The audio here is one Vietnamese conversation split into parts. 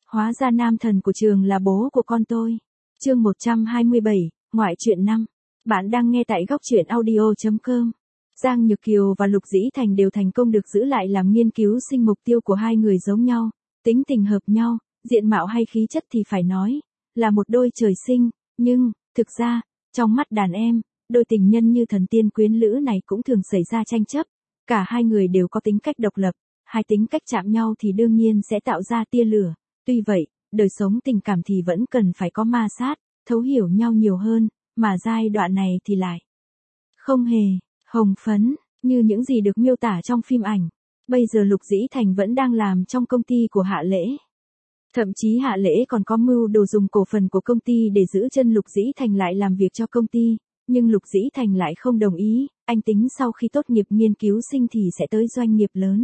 Hóa ra nam thần của trường là bố của con tôi. Chương 127, ngoại truyện 5. Bạn đang nghe tại góc truyện audio.com. Giang Nhược Kiều và Lục Dĩ Thành đều thành công được giữ lại làm nghiên cứu sinh. Mục tiêu của hai người giống nhau, tính tình hợp nhau, diện mạo hay khí chất thì phải nói là một đôi trời sinh, nhưng thực ra, trong mắt đàn em, đôi tình nhân như thần tiên quyến lữ này cũng thường xảy ra tranh chấp. Cả hai người đều có tính cách độc lập, hai tính cách chạm nhau thì đương nhiên sẽ tạo ra tia lửa. Tuy vậy, đời sống tình cảm thì vẫn cần phải có ma sát, thấu hiểu nhau nhiều hơn, mà giai đoạn này thì lại không hề hồng phấn như những gì được miêu tả trong phim ảnh. Bây giờ Lục Dĩ Thành vẫn đang làm trong công ty của Hạ Lễ. Thậm chí Hạ Lễ còn có mưu đồ dùng cổ phần của công ty để giữ chân Lục Dĩ Thành lại làm việc cho công ty, nhưng Lục Dĩ Thành lại không đồng ý. Anh tính sau khi tốt nghiệp nghiên cứu sinh thì sẽ tới doanh nghiệp lớn.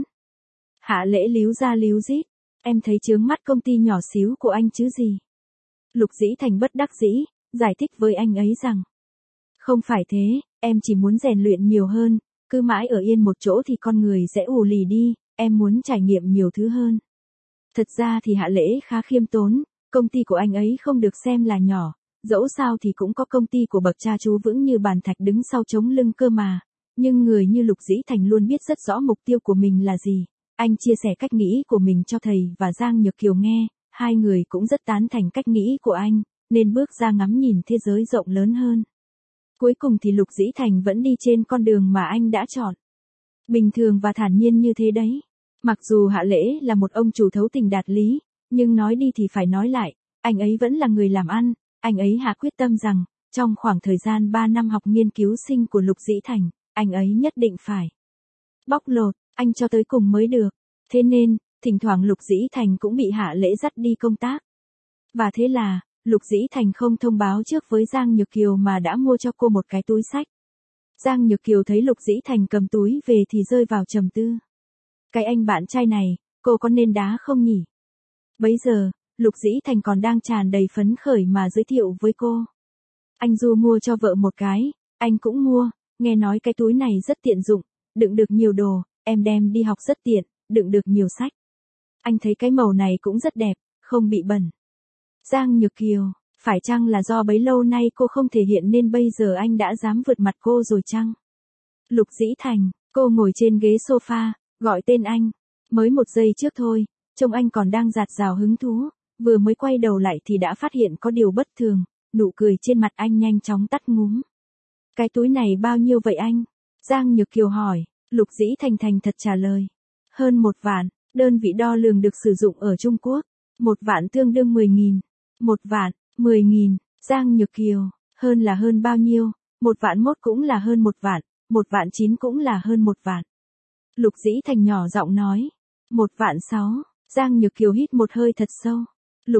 Hạ Lễ líu ra líu dít, em thấy chướng mắt công ty nhỏ xíu của anh chứ gì. Lục Dĩ Thành bất đắc dĩ, giải thích với anh ấy rằng, không phải thế, em chỉ muốn rèn luyện nhiều hơn, cứ mãi ở yên một chỗ thì con người sẽ ù lì đi, em muốn trải nghiệm nhiều thứ hơn. Thật ra thì Hạ Lễ khá khiêm tốn, công ty của anh ấy không được xem là nhỏ, dẫu sao thì cũng có công ty của bậc cha chú vững như bàn thạch đứng sau chống lưng cơ mà. Nhưng người như Lục Dĩ Thành luôn biết rất rõ mục tiêu của mình là gì. Anh chia sẻ cách nghĩ của mình cho thầy và Giang Nhược Kiều nghe, hai người cũng rất tán thành cách nghĩ của anh, nên bước ra ngắm nhìn thế giới rộng lớn hơn. Cuối cùng thì Lục Dĩ Thành vẫn đi trên con đường mà anh đã chọn. Bình thường và thản nhiên như thế đấy. Mặc dù Hạ Lễ là một ông chủ thấu tình đạt lý, nhưng nói đi thì phải nói lại, anh ấy vẫn là người làm ăn. Anh ấy hạ quyết tâm rằng, trong khoảng thời gian 3 năm học nghiên cứu sinh của Lục Dĩ Thành, anh ấy nhất định phải bóc lột anh cho tới cùng mới được. Thế nên, thỉnh thoảng Lục Dĩ Thành cũng bị Hạ Lễ dắt đi công tác. Và thế là, Lục Dĩ Thành không thông báo trước với Giang Nhược Kiều mà đã mua cho cô một cái túi xách. Giang Nhược Kiều thấy Lục Dĩ Thành cầm túi về thì rơi vào trầm tư. Cái anh bạn trai này, cô có nên đá không nhỉ? Bấy giờ, Lục Dĩ Thành còn đang tràn đầy phấn khởi mà giới thiệu với cô. Anh Du mua cho vợ một cái, anh cũng mua, nghe nói cái túi này rất tiện dụng, đựng được nhiều đồ, em đem đi học rất tiện, đựng được nhiều sách. Anh thấy cái màu này cũng rất đẹp, không bị bẩn. Giang Nhược Kiều, phải chăng là do bấy lâu nay cô không thể hiện nên bây giờ anh đã dám vượt mặt cô rồi chăng? Lục Dĩ Thành, cô ngồi trên ghế sofa, gọi tên anh. Mới một giây trước thôi, trông anh còn đang dạt dào hứng thú, vừa mới quay đầu lại thì đã phát hiện có điều bất thường, nụ cười trên mặt anh nhanh chóng tắt ngúm. Cái túi này bao nhiêu vậy anh? Giang Nhược Kiều hỏi. Lục Dĩ Thành thành thật trả lời. Hơn 1 vạn, đơn vị đo lường được sử dụng ở Trung Quốc. 1 vạn tương đương 10.000. 1 vạn, 10.000, Giang Nhược Kiều, hơn là hơn bao nhiêu? 1 vạn 1 cũng là hơn 1 vạn, 1 vạn 9 cũng là hơn 1 vạn. Lục Dĩ Thành nhỏ giọng nói. 1 vạn 6, Giang Nhược Kiều hít một hơi thật sâu. Lục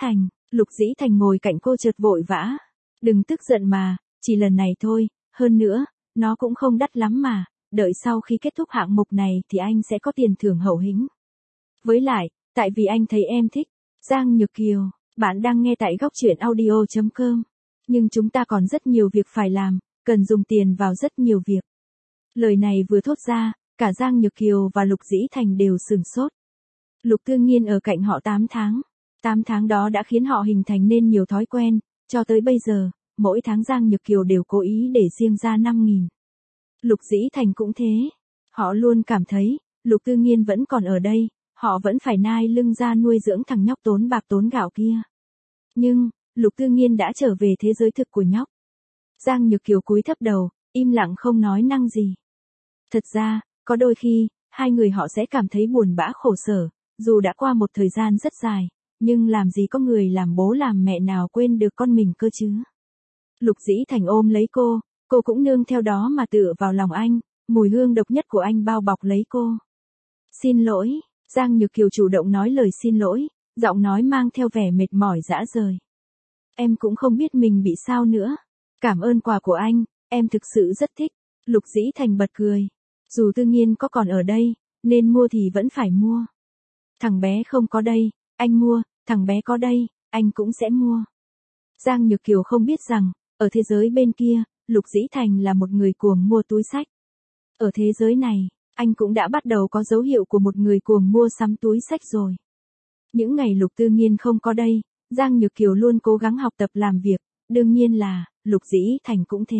Dĩ Thành ngồi cạnh cô chợt vội vã. Đừng tức giận mà, chỉ lần này thôi, hơn nữa, nó cũng không đắt lắm mà, đợi sau khi kết thúc hạng mục này thì anh sẽ có tiền thưởng hậu hĩnh. Với lại, tại vì anh thấy em thích. Giang Nhược Kiều, bạn đang nghe tại góc truyện audio.com. Nhưng chúng ta còn rất nhiều việc phải làm, cần dùng tiền vào rất nhiều việc. Lời này vừa thốt ra, cả Giang Nhược Kiều và Lục Dĩ Thành đều sửng sốt. Lục Tư Nghiên ở cạnh họ 8 tháng. 8 tháng đó đã khiến họ hình thành nên nhiều thói quen, cho tới bây giờ, mỗi tháng Giang Nhược Kiều đều cố ý để riêng ra 5.000. Lục Dĩ Thành cũng thế. Họ luôn cảm thấy, Lục Tư Nghiên vẫn còn ở đây, họ vẫn phải nai lưng ra nuôi dưỡng thằng nhóc tốn bạc tốn gạo kia. Nhưng, Lục Tư Nghiên đã trở về thế giới thực của nhóc. Giang Nhược Kiều cúi thấp đầu, im lặng không nói năng gì. Thật ra, có đôi khi, hai người họ sẽ cảm thấy buồn bã khổ sở, dù đã qua một thời gian rất dài, nhưng làm gì có người làm bố làm mẹ nào quên được con mình cơ chứ. Lục Dĩ Thành ôm lấy cô cũng nương theo đó mà tựa vào lòng anh, mùi hương độc nhất của anh bao bọc lấy cô. Xin lỗi, Giang Nhược Kiều chủ động nói lời xin lỗi, giọng nói mang theo vẻ mệt mỏi rã rời. Em cũng không biết mình bị sao nữa. Cảm ơn quà của anh, em thực sự rất thích. Lục Dĩ Thành bật cười. Dù Tư Nghiên có còn ở đây, nên mua thì vẫn phải mua. Thằng bé không có đây, anh mua, thằng bé có đây, anh cũng sẽ mua. Giang Nhược Kiều không biết rằng, ở thế giới bên kia, Lục Dĩ Thành là một người cuồng mua túi xách. Ở thế giới này, anh cũng đã bắt đầu có dấu hiệu của một người cuồng mua sắm túi xách rồi. Những ngày Lục Tư Nghiên không có đây, Giang Nhược Kiều luôn cố gắng học tập làm việc, đương nhiên là, Lục Dĩ Thành cũng thế.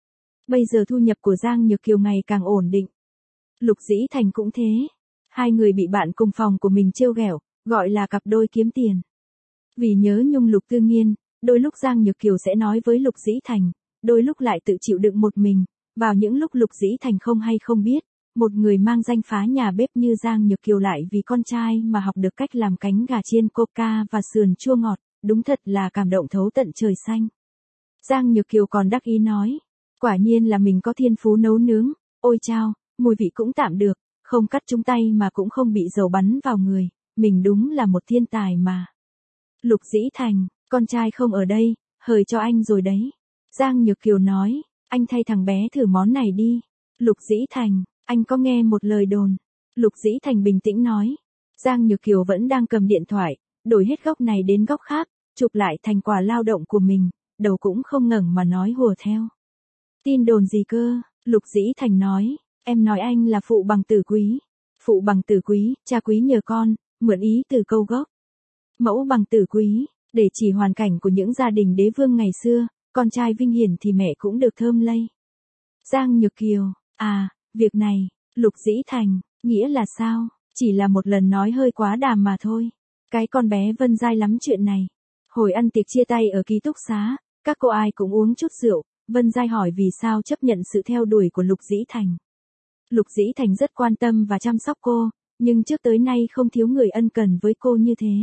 Bây giờ thu nhập của Giang Nhược Kiều ngày càng ổn định. Lục Dĩ Thành cũng thế. Hai người bị bạn cùng phòng của mình trêu ghẹo, gọi là cặp đôi kiếm tiền. Vì nhớ nhung Lục Tư Nghiên, đôi lúc Giang Nhược Kiều sẽ nói với Lục Dĩ Thành, đôi lúc lại tự chịu đựng một mình. Vào những lúc Lục Dĩ Thành không hay không biết, một người mang danh phá nhà bếp như Giang Nhược Kiều lại vì con trai mà học được cách làm cánh gà chiên coca và sườn chua ngọt, đúng thật là cảm động thấu tận trời xanh. Giang Nhược Kiều còn đắc ý nói, quả nhiên là mình có thiên phú nấu nướng, ôi chao, mùi vị cũng tạm được, không cắt trúng tay mà cũng không bị dầu bắn vào người, mình đúng là một thiên tài mà. Lục Dĩ Thành, con trai không ở đây, hời cho anh rồi đấy. Giang Nhược Kiều nói, anh thay thằng bé thử món này đi. Lục Dĩ Thành, anh có nghe một lời đồn. Lục Dĩ Thành bình tĩnh nói. Giang Nhược Kiều vẫn đang cầm điện thoại, đổi hết góc này đến góc khác, chụp lại thành quả lao động của mình, đầu cũng không ngẩng mà nói hùa theo. Tin đồn gì cơ? Lục Dĩ Thành nói, em nói anh là phụ bằng tử quý. Phụ bằng tử quý, cha quý nhờ con, mượn ý từ câu gốc. Mẫu bằng tử quý, để chỉ hoàn cảnh của những gia đình đế vương ngày xưa, con trai vinh hiển thì mẹ cũng được thơm lây. Giang Nhược Kiều, à, việc này, Lục Dĩ Thành, nghĩa là sao? Chỉ là một lần nói hơi quá đàm mà thôi. Cái con bé Vân dai lắm chuyện này. Hồi ăn tiệc chia tay ở ký túc xá, các cô ai cũng uống chút rượu, Vân dai hỏi vì sao chấp nhận sự theo đuổi của Lục Dĩ Thành. Lục Dĩ Thành rất quan tâm và chăm sóc cô, nhưng trước tới nay không thiếu người ân cần với cô như thế.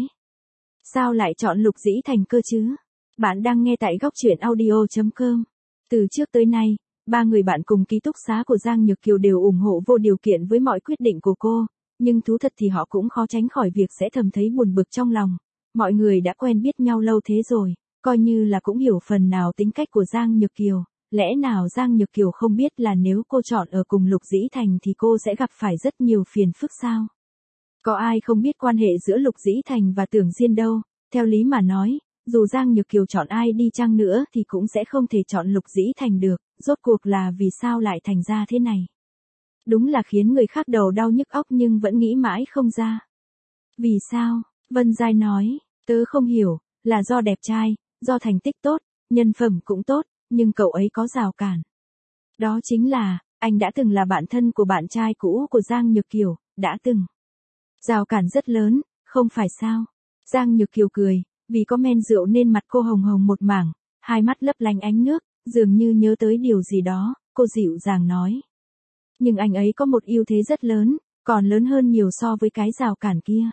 Sao lại chọn Lục Dĩ Thành cơ chứ? Bạn đang nghe tại góc truyện audio.com. Từ trước tới nay, ba người bạn cùng ký túc xá của Giang Nhược Kiều đều ủng hộ vô điều kiện với mọi quyết định của cô, nhưng thú thật thì họ cũng khó tránh khỏi việc sẽ thầm thấy buồn bực trong lòng. Mọi người đã quen biết nhau lâu thế rồi, coi như là cũng hiểu phần nào tính cách của Giang Nhược Kiều. Lẽ nào Giang Nhược Kiều không biết là nếu cô chọn ở cùng Lục Dĩ Thành thì cô sẽ gặp phải rất nhiều phiền phức sao? Có ai không biết quan hệ giữa Lục Dĩ Thành và Tưởng Diên đâu, theo lý mà nói, dù Giang Nhược Kiều chọn ai đi chăng nữa thì cũng sẽ không thể chọn Lục Dĩ Thành được, rốt cuộc là vì sao lại thành ra thế này? Đúng là khiến người khác đầu đau nhức óc nhưng vẫn nghĩ mãi không ra. Vì sao? Vân Giai nói, tớ không hiểu, là do đẹp trai, do thành tích tốt, nhân phẩm cũng tốt, nhưng cậu ấy có rào cản. Đó chính là, anh đã từng là bạn thân của bạn trai cũ của Giang Nhược Kiều, đã từng. Rào cản rất lớn, không phải sao? Giang Nhược Kiều cười, vì có men rượu nên mặt cô hồng hồng một mảng, hai mắt lấp lánh ánh nước, dường như nhớ tới điều gì đó, cô dịu dàng nói. Nhưng anh ấy có một ưu thế rất lớn, còn lớn hơn nhiều so với cái rào cản kia.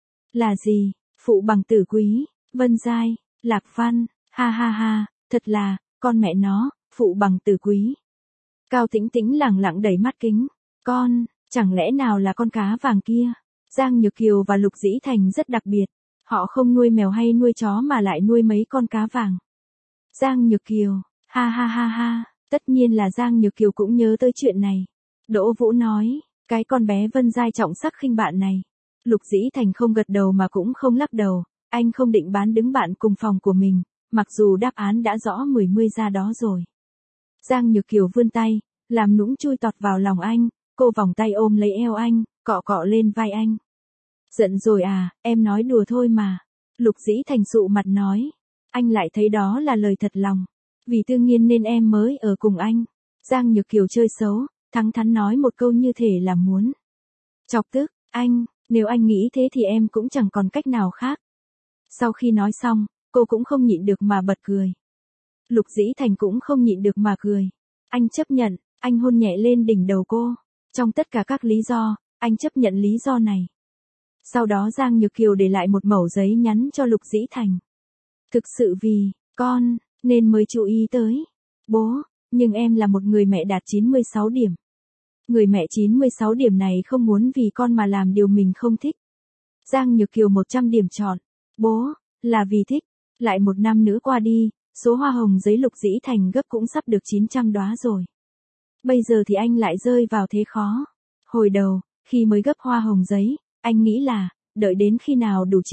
Là gì? Phụ bằng tử quý, Vân Giai, Lạc Văn, ha ha ha, thật là, con mẹ nó, phụ bằng tử quý. Cao Tĩnh Tĩnh lẳng lặng đẩy mắt kính, con, chẳng lẽ nào là con cá vàng kia? Giang Nhược Kiều và Lục Dĩ Thành rất đặc biệt, họ không nuôi mèo hay nuôi chó mà lại nuôi mấy con cá vàng. Giang Nhược Kiều, ha ha ha ha, tất nhiên là Giang Nhược Kiều cũng nhớ tới chuyện này. Đỗ Vũ nói, cái con bé Vân Giai trọng sắc khinh bạn này. Lục Dĩ Thành không gật đầu mà cũng không lắc đầu, anh không định bán đứng bạn cùng phòng của mình, mặc dù đáp án đã rõ mười mươi ra đó rồi. Giang Nhược Kiều vươn tay, làm nũng chui tọt vào lòng anh, cô vòng tay ôm lấy eo anh, cọ cọ lên vai anh. Giận rồi à, em nói đùa thôi mà. Lục Dĩ Thành sụ mặt nói, anh lại thấy đó là lời thật lòng. Vì Tư Nghiên nên em mới ở cùng anh. Giang Nhược Kiều chơi xấu, thẳng thắn nói một câu như thể là muốn chọc tức anh, nếu anh nghĩ thế thì em cũng chẳng còn cách nào khác. Sau khi nói xong, cô cũng không nhịn được mà bật cười. Lục Dĩ Thành cũng không nhịn được mà cười. Anh chấp nhận, anh hôn nhẹ lên đỉnh đầu cô. Trong tất cả các lý do, anh chấp nhận lý do này. Sau đó Giang Nhược Kiều để lại một mẩu giấy nhắn cho Lục Dĩ Thành. Thực sự vì, con, nên mới chú ý tới. Bố, nhưng em là một người mẹ đạt 96 điểm. Người mẹ 96 điểm này không muốn vì con mà làm điều mình không thích. Giang Nhược Kiều 100 điểm chọn. Bố, là vì thích. Lại một năm nữa qua đi, số hoa hồng giấy Lục Dĩ Thành gấp cũng sắp được 900 đóa rồi. Bây giờ thì anh lại rơi vào thế khó. Hồi đầu, khi mới gấp hoa hồng giấy, anh nghĩ là, đợi đến khi nào đủ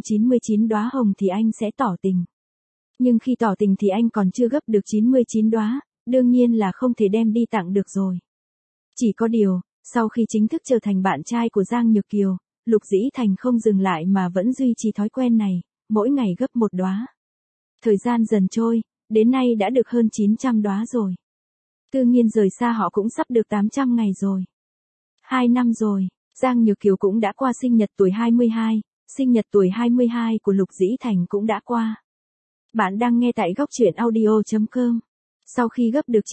999 đóa hồng thì anh sẽ tỏ tình. Nhưng khi tỏ tình thì anh còn chưa gấp được 99 đóa, đương nhiên là không thể đem đi tặng được rồi. Chỉ có điều, sau khi chính thức trở thành bạn trai của Giang Nhược Kiều, Lục Dĩ Thành không dừng lại mà vẫn duy trì thói quen này, mỗi ngày gấp một đóa. Thời gian dần trôi, đến nay đã được hơn 900 đóa rồi. Tư Nghiên rời xa họ cũng sắp được 800 ngày rồi. 2 năm rồi, Giang Nhược Kiều cũng đã qua sinh nhật tuổi 22, sinh nhật tuổi 22 của Lục Dĩ Thành cũng đã qua. Bạn đang nghe tại góc truyện audio.com. Sau khi gấp được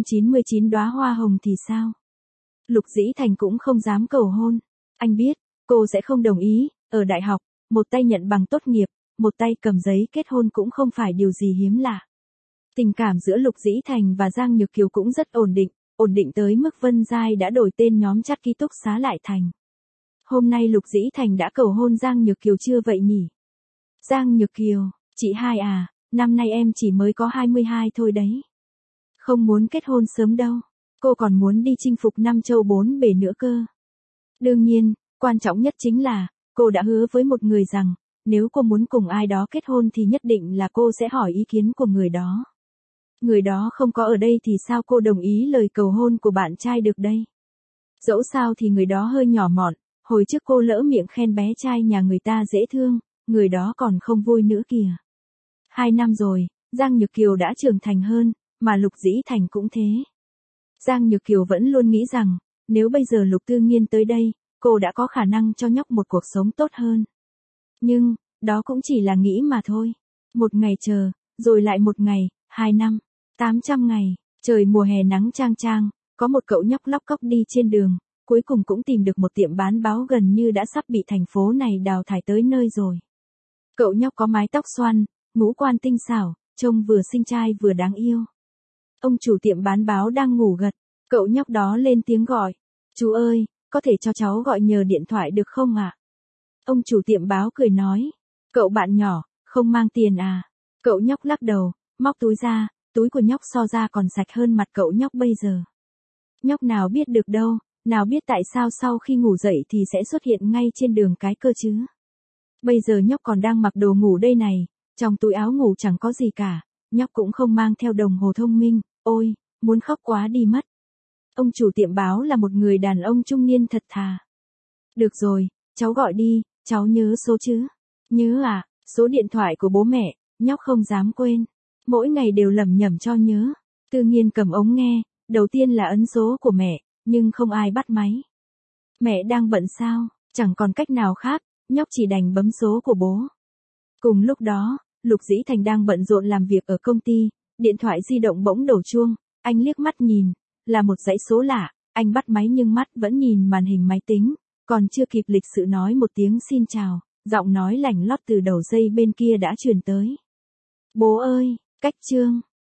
999 đóa hoa hồng thì sao? Lục Dĩ Thành cũng không dám cầu hôn. Anh biết, cô sẽ không đồng ý, ở đại học, một tay nhận bằng tốt nghiệp, một tay cầm giấy kết hôn cũng không phải điều gì hiếm lạ. Tình cảm giữa Lục Dĩ Thành và Giang Nhược Kiều cũng rất ổn định tới mức Vân Giai đã đổi tên nhóm chat ký túc xá lại thành. Hôm nay Lục Dĩ Thành đã cầu hôn Giang Nhược Kiều chưa vậy nhỉ? Giang Nhược Kiều, chị hai à, năm nay em chỉ mới có 22 thôi đấy. Không muốn kết hôn sớm đâu, cô còn muốn đi chinh phục 5 châu 4 bể nữa cơ. Đương nhiên, quan trọng nhất chính là, cô đã hứa với một người rằng, nếu cô muốn cùng ai đó kết hôn thì nhất định là cô sẽ hỏi ý kiến của người đó. Người đó không có ở đây thì sao cô đồng ý lời cầu hôn của bạn trai được đây? Dẫu sao thì người đó hơi nhỏ mọn, hồi trước cô lỡ miệng khen bé trai nhà người ta dễ thương, người đó còn không vui nữa kìa. 2 năm rồi, Giang Nhược Kiều đã trưởng thành hơn, mà Lục Dĩ Thành cũng thế. Giang Nhược Kiều vẫn luôn nghĩ rằng, nếu bây giờ Lục Tư Nghiên tới đây, cô đã có khả năng cho nhóc một cuộc sống tốt hơn. Nhưng, đó cũng chỉ là nghĩ mà thôi. Một ngày chờ, rồi lại một ngày, 2 năm, 800 ngày, trời mùa hè nắng chang chang, có một cậu nhóc lóc cóc đi trên đường, cuối cùng cũng tìm được một tiệm bán báo gần như đã sắp bị thành phố này đào thải tới nơi rồi. Cậu nhóc có mái tóc xoăn, ngũ quan tinh xảo, trông vừa xinh trai vừa đáng yêu. Ông chủ tiệm bán báo đang ngủ gật, cậu nhóc đó lên tiếng gọi. Chú ơi, có thể cho cháu gọi nhờ điện thoại được không ạ? Ông chủ tiệm báo cười nói. Cậu bạn nhỏ, không mang tiền à? Cậu nhóc lắc đầu, móc túi ra, túi của nhóc so ra còn sạch hơn mặt cậu nhóc bây giờ. Nhóc nào biết được đâu, nào biết tại sao sau khi ngủ dậy thì sẽ xuất hiện ngay trên đường cái cơ chứ. Bây giờ nhóc còn đang mặc đồ ngủ đây này, trong túi áo ngủ chẳng có gì cả, nhóc cũng không mang theo đồng hồ thông minh, ôi, muốn khóc quá đi mất. Ông chủ tiệm báo là một người đàn ông trung niên thật thà. Được rồi, cháu gọi đi, cháu nhớ số chứ? Nhớ à, số điện thoại của bố mẹ, nhóc không dám quên. Mỗi ngày đều lẩm nhẩm cho nhớ. Tư Nghiên cầm ống nghe, đầu tiên là ấn số của mẹ, nhưng không ai bắt máy. Mẹ đang bận sao, chẳng còn cách nào khác, nhóc chỉ đành bấm số của bố. Cùng lúc đó, Lục Dĩ Thành đang bận rộn làm việc ở công ty, điện thoại di động bỗng đổ chuông, anh liếc mắt nhìn, là một dãy số lạ, anh bắt máy nhưng mắt vẫn nhìn màn hình máy tính, còn chưa kịp lịch sự nói một tiếng xin chào, giọng nói lành lót từ đầu dây bên kia đã truyền tới. Bố ơi, cách chương.